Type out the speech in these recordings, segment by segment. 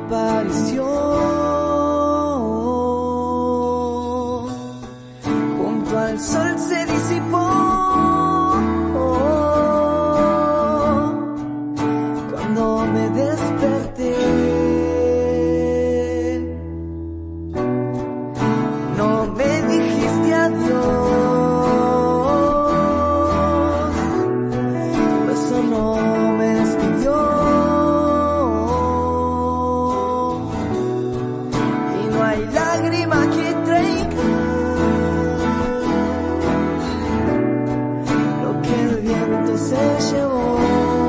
apareció. Junto al sol se disipó. Cuando me desperté, no me dijiste adiós. Eso no me despidió. Y no hay lágrima que traiga lo que el viento se llevó.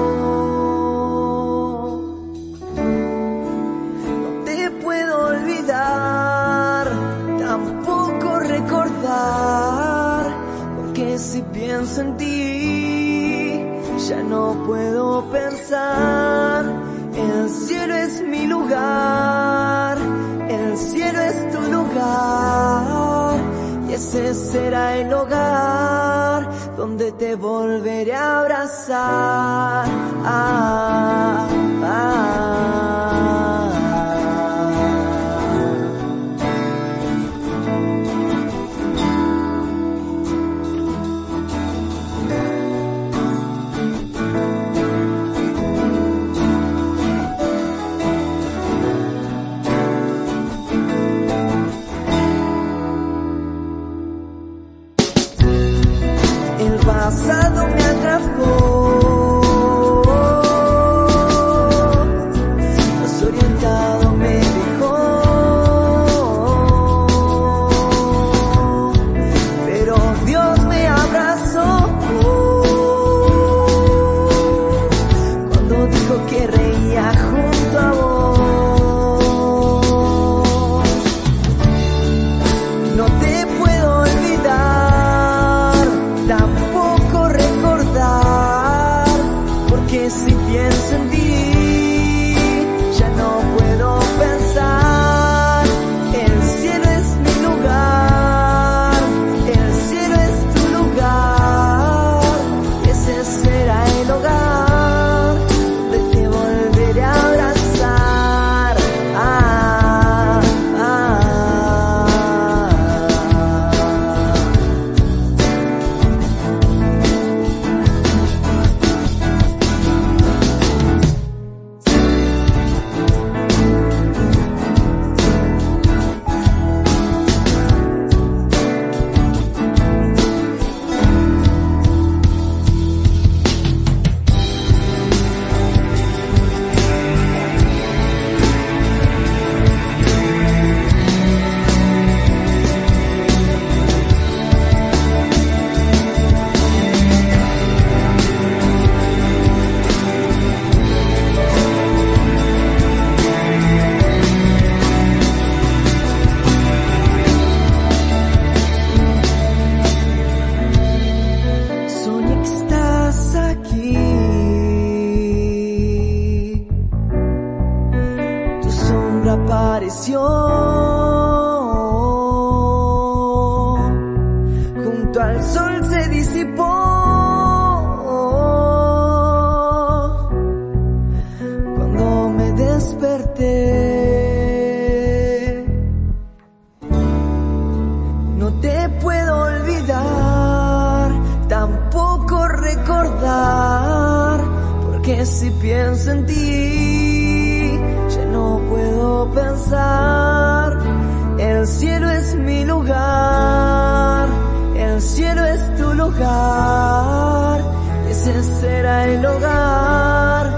No te puedo olvidar, tampoco recordar, porque si pienso en ti ya no puedo pensar. El cielo es mi lugar, el cielo es tu lugar, y ese será el hogar donde te volveré a abrazar. El pasado me atrapó, desorientado me dejó, pero Dios me abrazó cuando dijo que reía junto a vos. No te puedo olvidar, tampoco recordar, porque si pienso en ti ya no puedo pensar. El cielo es mi lugar, el cielo es tu lugar, ese será el hogar donde te volveré a abrazar. Soñé que estás aquí, tu sombra apareció junto al sol se disipó. Cuando me desperté, no te puedo olvidar, tampoco recordar, porque si pienso en ti ya no puedo pensar. El cielo es mi lugar, el cielo es tu lugar, ese será el hogar